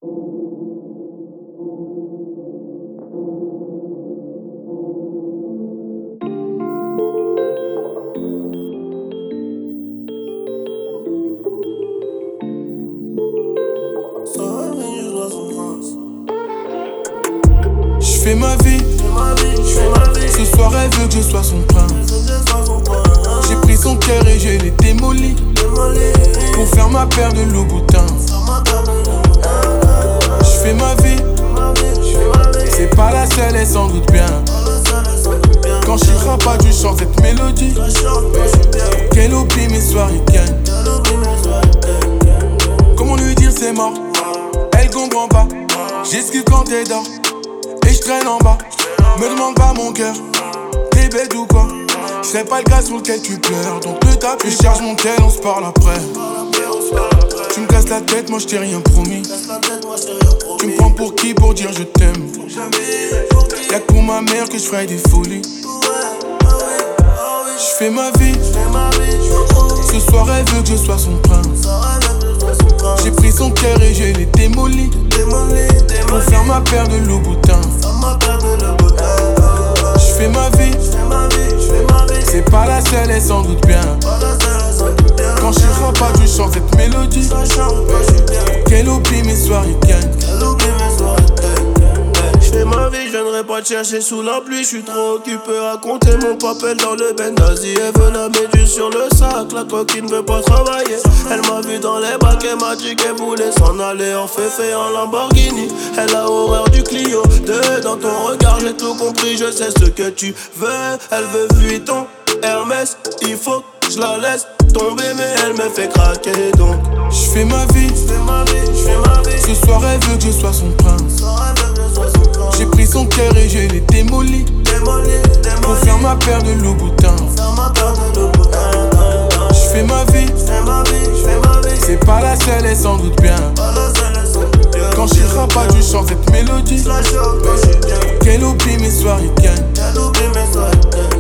J'fais ma vie, ce soir elle veut que je sois son prince. J'ai pris son cœur et je l'ai démoli pour faire ma paire de Louboutin. J'fais ma vie, c'est pas la seule, elle s'en doute bien. Quand j'y pas, je chante cette mélodie qu'elle oublie mes soirées gagne. Comment lui dire c'est mort, elle comprend pas. J'esquive quand elle dort et je traîne en bas. Me demande pas mon cœur, t'es bête ou quoi? J'serais pas le gars sur lequel tu pleures, donc ne t'appuie. Je charge mon tel, on se parle après. Tu me casses la tête, moi j't'ai rien promis. Tu me prends pour qui pour dire je t'aime? Y'a que pour ma mère que j'ferais des folies. J'fais ma vie, ce soir elle veut que je sois son prince. J'ai pris son cœur et je l'ai démoli pour faire ma paire de Louboutin. J'fais ma vie, c'est pas la seule, elle s'en doute bien. Quand j'y pas, je chante cette mélodie qu'elle oublie mes soirées gagne. J'fais ma vie, je viendrai pas te chercher sous la pluie. J'suis trop occupé à compter mon papel dans le Benghazi. Elle veut la méduse sur le sac, la coquine veut pas travailler. Elle m'a vu dans les bacs, elle m'a dit qu'elle voulait s'en aller en féfé en Lamborghini. Elle a horreur du Clio, dans ton regard j'ai tout compris. Je sais ce que tu veux, elle veut Vuitton, Hermès. Il faut que je la laisse tomber mais elle me fait craquer donc. J'fais ma vie, ce soir elle veut que je sois son prince. J'ai pris son cœur et je l'ai démoli pour faire ma paire de Louboutin. J'fais ma vie, c'est pas la seule, elle s'en doute bien. Quand j'y pas, je chante cette mélodie qu'elle oublie mes soirées gagne.